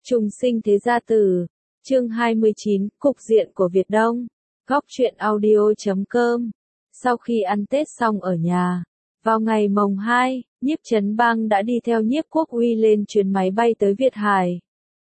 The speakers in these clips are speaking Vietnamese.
Trùng sinh thế gia tử, chương 29, cục diện của Việt Đông, góc truyện audio.com. Sau khi ăn Tết xong ở nhà, vào ngày mồng 2, Nhiếp Chấn Bang đã đi theo Nhiếp Quốc Uy lên chuyến máy bay tới Việt Hải.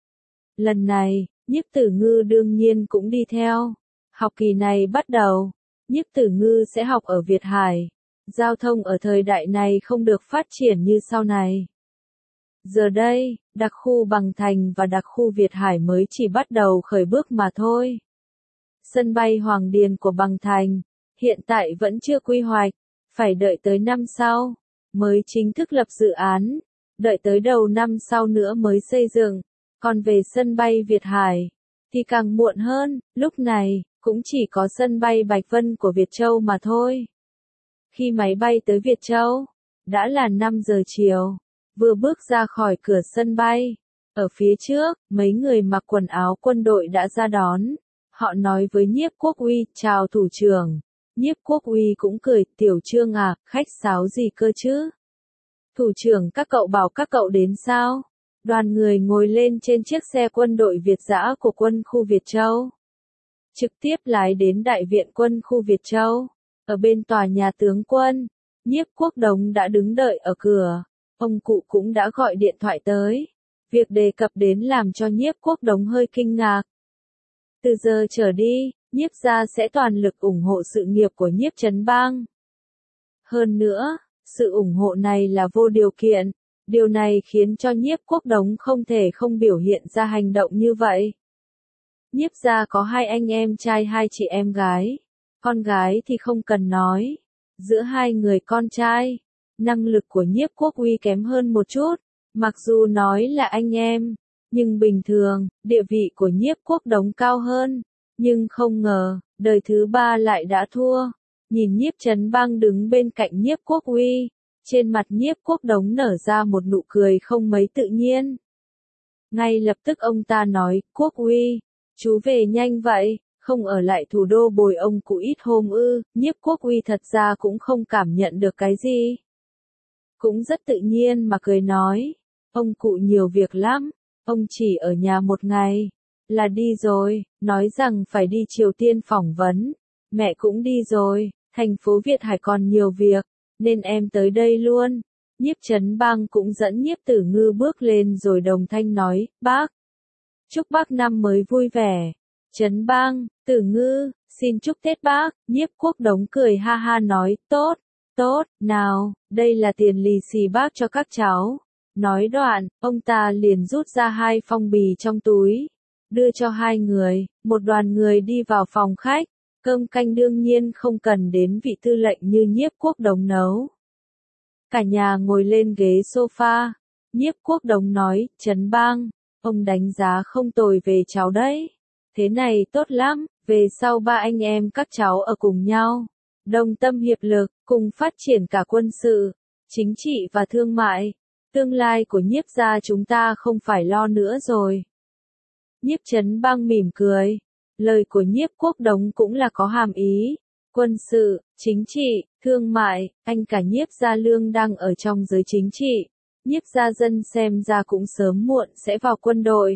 Lần này, Nhiếp Tử Ngư đương nhiên cũng đi theo. Học kỳ này bắt đầu, Nhiếp Tử Ngư sẽ học ở Việt Hải. Giao thông ở thời đại này không được phát triển như sau này. Giờ đây, đặc khu Bằng Thành và đặc khu Việt Hải mới chỉ bắt đầu khởi bước mà thôi. Sân bay Hoàng Điền của Bằng Thành, hiện tại vẫn chưa quy hoạch, phải đợi tới năm sau, mới chính thức lập dự án, đợi tới đầu năm sau nữa mới xây dựng. Còn về sân bay Việt Hải, thì càng muộn hơn, lúc này, cũng chỉ có sân bay Bạch Vân của Việt Châu mà thôi. Khi máy bay tới Việt Châu, đã là 5 giờ chiều. Vừa bước ra khỏi cửa sân bay, ở phía trước, mấy người mặc quần áo quân đội đã ra đón. Họ nói với Nhiếp Quốc Uy, chào thủ trưởng. Nhiếp Quốc Uy cũng cười, Tiểu Trương à, khách sáo gì cơ chứ? Thủ trưởng các cậu bảo các cậu đến sao? Đoàn người ngồi lên trên chiếc xe quân đội Việt Dã của quân khu Việt Châu. Trực tiếp lái đến Đại viện quân khu Việt Châu. Ở bên tòa nhà tướng quân, Nhiếp Quốc Đống đã đứng đợi ở cửa. Ông cụ cũng đã gọi điện thoại tới. Việc đề cập đến làm cho Nhiếp Quốc Đống hơi kinh ngạc. Từ giờ trở đi, Nhiếp gia sẽ toàn lực ủng hộ sự nghiệp của Nhiếp Chấn Bang. Hơn nữa, sự ủng hộ này là vô điều kiện. Điều này khiến cho Nhiếp Quốc Đống không thể không biểu hiện ra hành động như vậy. Nhiếp gia có 2 anh em trai 2 chị em gái. Con gái thì không cần nói. Giữa 2 người con trai, năng lực của Nhiếp Quốc Uy kém hơn một chút. Mặc dù nói là anh em, nhưng bình thường, địa vị của Nhiếp Quốc Đống cao hơn. Nhưng không ngờ, đời thứ 3 lại đã thua. Nhìn Nhiếp Chấn Bang đứng bên cạnh Nhiếp Quốc Uy, trên mặt Nhiếp Quốc Đống nở ra một nụ cười không mấy tự nhiên. Ngay lập tức ông ta nói, Quốc Uy, chú về nhanh vậy, không ở lại thủ đô bồi ông cụ ít hôm ư? Nhiếp Quốc Uy thật ra cũng không cảm nhận được cái gì. Cũng rất tự nhiên mà cười nói, ông cụ nhiều việc lắm, ông chỉ ở nhà một ngày, là đi rồi, nói rằng phải đi Triều Tiên phỏng vấn, mẹ cũng đi rồi, thành phố Việt Hải còn nhiều việc, nên em tới đây luôn. Nhiếp Chấn Bang cũng dẫn Nhiếp Tử Ngư bước lên rồi đồng thanh nói, bác, chúc bác năm mới vui vẻ. Chấn Bang, Tử Ngư, xin chúc Tết bác. Nhiếp Quốc Đống cười ha ha nói, tốt, tốt, nào, đây là tiền lì xì bác cho các cháu. Nói đoạn, ông ta liền rút ra 2 phong bì trong túi, đưa cho 2 người, một đoàn người đi vào phòng khách. Cơm canh đương nhiên không cần đến vị tư lệnh như Nhiếp Quốc Đống nấu. Cả nhà ngồi lên ghế sofa. Nhiếp Quốc Đống nói, Chấn Bang, ông đánh giá không tồi về cháu đấy. Thế này tốt lắm, về sau 3 anh em các cháu ở cùng nhau, đồng tâm hiệp lực, cùng phát triển cả quân sự, chính trị và thương mại. Tương lai của Nhiếp gia chúng ta không phải lo nữa rồi. Nhiếp Chấn Bang mỉm cười. Lời của Nhiếp Quốc Đống cũng là có hàm ý. Quân sự, chính trị, thương mại, anh cả Nhiếp gia Lương đang ở trong giới chính trị. Nhiếp gia Dân xem ra cũng sớm muộn sẽ vào quân đội.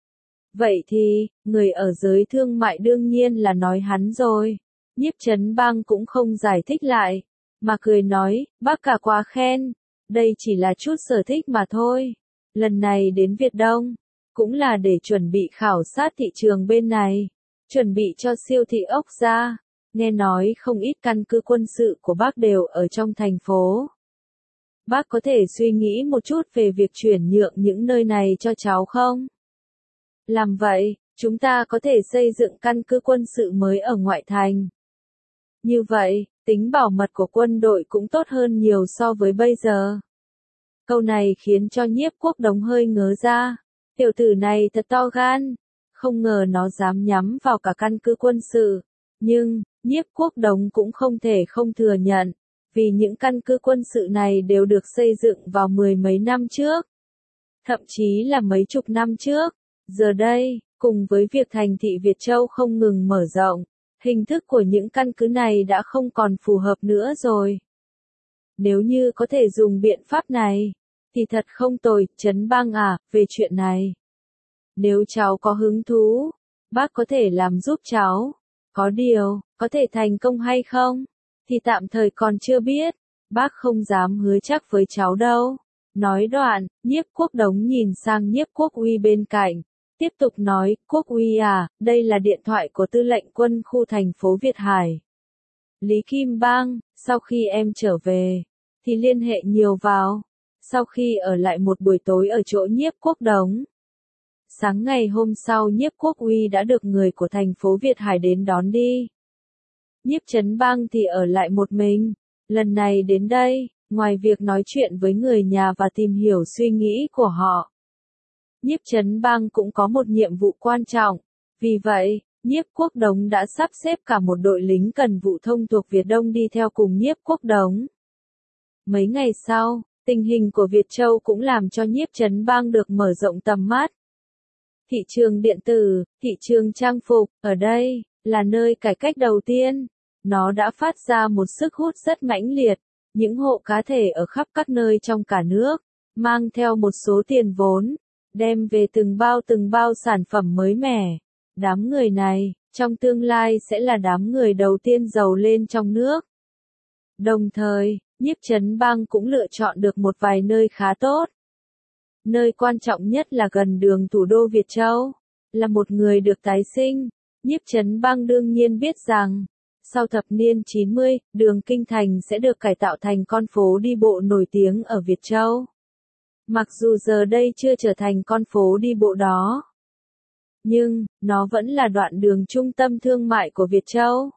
Vậy thì, người ở giới thương mại đương nhiên là nói hắn rồi. Nhiếp Chấn Bang cũng không giải thích lại, mà cười nói, bác cả quá khen, đây chỉ là chút sở thích mà thôi. Lần này đến Việt Đông, cũng là để chuẩn bị khảo sát thị trường bên này, chuẩn bị cho siêu thị ốc ra. Nghe nói không ít căn cứ quân sự của bác đều ở trong thành phố. Bác có thể suy nghĩ một chút về việc chuyển nhượng những nơi này cho cháu không? Làm vậy, chúng ta có thể xây dựng căn cứ quân sự mới ở ngoại thành. Như vậy, tính bảo mật của quân đội cũng tốt hơn nhiều so với bây giờ. Câu này khiến cho Nhiếp Quốc Đống hơi ngớ ra. Tiểu tử này thật to gan, không ngờ nó dám nhắm vào cả căn cứ quân sự. Nhưng, Nhiếp Quốc Đống cũng không thể không thừa nhận, vì những căn cứ quân sự này đều được xây dựng vào 10 mấy năm trước. Thậm chí là mấy chục năm trước. Giờ đây, cùng với việc thành thị Việt Châu không ngừng mở rộng, hình thức của những căn cứ này đã không còn phù hợp nữa rồi. Nếu như có thể dùng biện pháp này, thì thật không tồi. Chấn Bang à, về chuyện này, Nếu cháu có hứng thú, bác có thể làm giúp cháu. Có điều, có thể thành công hay không? Thì tạm thời còn chưa biết. Bác không dám hứa chắc với cháu đâu. Nói đoạn, Nhiếp Quốc Đống nhìn sang Nhiếp Quốc Uy bên cạnh. Tiếp tục nói, Quốc Uy à, đây là điện thoại của tư lệnh quân khu thành phố Việt Hải. Lý Kim Bang, sau khi em trở về, thì liên hệ nhiều vào. Sau khi ở lại một buổi tối ở chỗ Nhiếp Quốc Đống. Sáng ngày hôm sau Nhiếp Quốc Uy đã được người của thành phố Việt Hải đến đón đi. Nhiếp Trấn Bang thì ở lại một mình. Lần này đến đây, ngoài việc nói chuyện với người nhà và tìm hiểu suy nghĩ của họ, Nhiếp Trấn Bang cũng có một nhiệm vụ quan trọng. Vì vậy, Nhiếp Quốc Đống đã sắp xếp cả một đội lính cần vụ thông thuộc Việt Đông đi theo cùng Nhiếp Quốc Đống. Mấy ngày sau, tình hình của Việt Châu cũng làm cho Nhiếp Trấn Bang được mở rộng tầm mắt. Thị trường điện tử, thị trường trang phục, ở đây, là nơi cải cách đầu tiên. Nó đã phát ra một sức hút rất mãnh liệt. Những hộ cá thể ở khắp các nơi trong cả nước, mang theo một số tiền vốn, đem về từng bao sản phẩm mới mẻ. Đám người này, trong tương lai sẽ là đám người đầu tiên giàu lên trong nước. Đồng thời, Nhiếp Trấn Bang cũng lựa chọn được một vài nơi khá tốt. Nơi quan trọng nhất là gần đường thủ đô Việt Châu. Là một người được tái sinh, Nhiếp Trấn Bang đương nhiên biết rằng, sau thập niên 90, đường Kinh Thành sẽ được cải tạo thành con phố đi bộ nổi tiếng ở Việt Châu. Mặc dù giờ đây chưa trở thành con phố đi bộ đó, nhưng, nó vẫn là đoạn đường trung tâm thương mại của Việt Châu.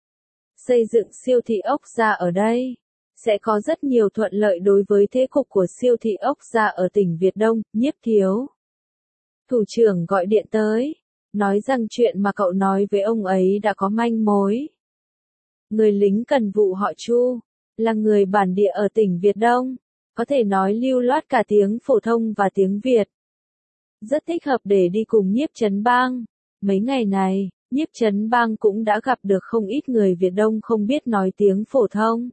Xây dựng siêu thị ốc gia ở đây, sẽ có rất nhiều thuận lợi đối với thế cục của siêu thị ốc gia ở tỉnh Việt Đông. Nhiếp thiếu thủ trưởng gọi điện tới, nói rằng chuyện mà cậu nói với ông ấy đã có manh mối. Người lính cần vụ họ Chu, là người bản địa ở tỉnh Việt Đông, có thể nói lưu loát cả tiếng phổ thông và tiếng Việt. Rất thích hợp để đi cùng Nhiếp Trấn Bang. Mấy ngày này, Nhiếp Trấn Bang cũng đã gặp được không ít người Việt Đông không biết nói tiếng phổ thông.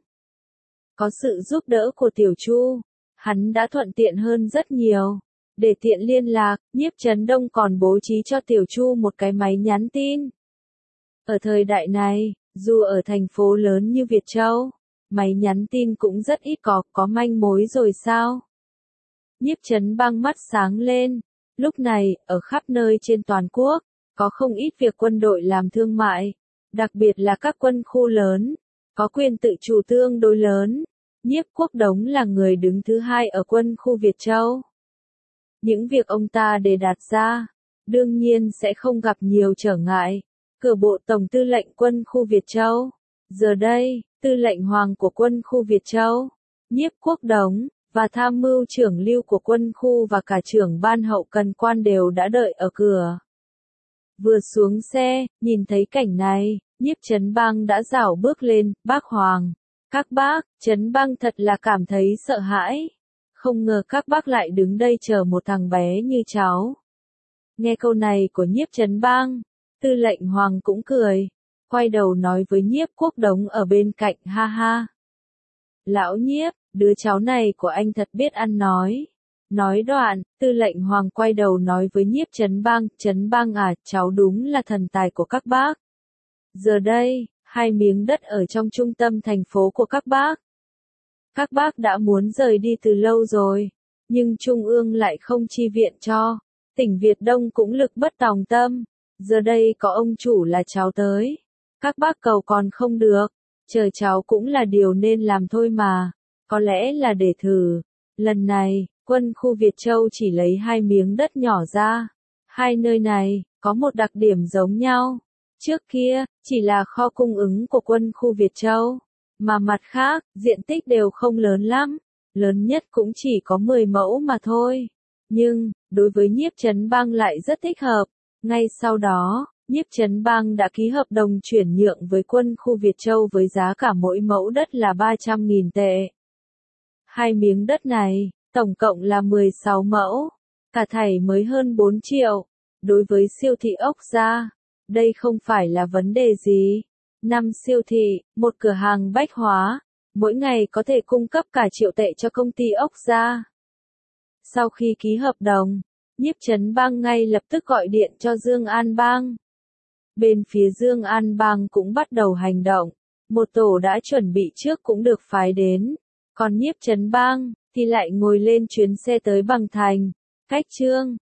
Có sự giúp đỡ của Tiểu Chu, hắn đã thuận tiện hơn rất nhiều. Để tiện liên lạc, Nhiếp Trấn Đông còn bố trí cho Tiểu Chu một cái máy nhắn tin. Ở thời đại này, dù ở thành phố lớn như Việt Châu, máy nhắn tin cũng rất ít có manh mối rồi sao? Nhiếp Trấn Bang mắt sáng lên. Lúc này, ở khắp nơi trên toàn quốc, có không ít việc quân đội làm thương mại, đặc biệt là các quân khu lớn, có quyền tự chủ tương đối lớn. Nhiếp Quốc Đống là người đứng thứ hai ở quân khu Việt Châu. Những việc ông ta đề đạt ra, đương nhiên sẽ không gặp nhiều trở ngại. Cửa bộ Tổng tư lệnh quân khu Việt Châu. Giờ đây, tư lệnh Hoàng của quân khu Việt Châu, Nhiếp Quốc Đống, và tham mưu trưởng lưu của quân khu và cả trưởng ban hậu cần quan đều đã đợi ở cửa. Vừa xuống xe, nhìn thấy cảnh này, Nhiếp Trấn Bang đã rảo bước lên. Bác Hoàng, các bác. Trấn Bang thật là cảm thấy sợ hãi. Không ngờ các bác lại đứng đây chờ một thằng bé như cháu. Nghe câu này của Nhiếp Trấn Bang, tư lệnh Hoàng cũng cười, quay đầu nói với Nhiếp Quốc Đống ở bên cạnh, ha ha. Lão Nhiếp, đứa cháu này của anh thật biết ăn nói. Nói đoạn, tư lệnh Hoàng quay đầu nói với Nhiếp Trấn Bang à, cháu đúng là thần tài của các bác. Giờ đây, 2 miếng đất ở trong trung tâm thành phố của các bác. Các bác đã muốn rời đi từ lâu rồi, nhưng Trung ương lại không chi viện cho. Tỉnh Việt Đông cũng lực bất tòng tâm. Giờ đây có ông chủ là cháu tới. Các bác cầu còn không được. Chờ cháu cũng là điều nên làm thôi mà. Có lẽ là để thử. Lần này, quân khu Việt Châu chỉ lấy 2 miếng đất nhỏ ra. Hai nơi này, có một đặc điểm giống nhau. Trước kia, chỉ là kho cung ứng của quân khu Việt Châu. Mà mặt khác, diện tích đều không lớn lắm. Lớn nhất cũng chỉ có 10 mẫu mà thôi. Nhưng, đối với Nhiếp Trấn Bang lại rất thích hợp. Ngay sau đó, Nhiếp Trấn Bang đã ký hợp đồng chuyển nhượng với quân khu Việt Châu với giá cả mỗi mẫu đất là 300.000 tệ. 2 miếng đất này, tổng cộng là 16 mẫu. Cả thảy mới hơn 4 triệu. Đối với siêu thị ốc gia, đây không phải là vấn đề gì. 5 siêu thị, một cửa hàng bách hóa, mỗi ngày có thể cung cấp cả triệu tệ cho công ty ốc gia. Sau khi ký hợp đồng, Nhiếp Chấn Bang ngay lập tức gọi điện cho Dương An Bang. Bên phía Dương An Bang cũng bắt đầu hành động, một tổ đã chuẩn bị trước cũng được phái đến, còn Nhiếp Chấn Bang thì lại ngồi lên chuyến xe tới Bằng Thành, cách Trương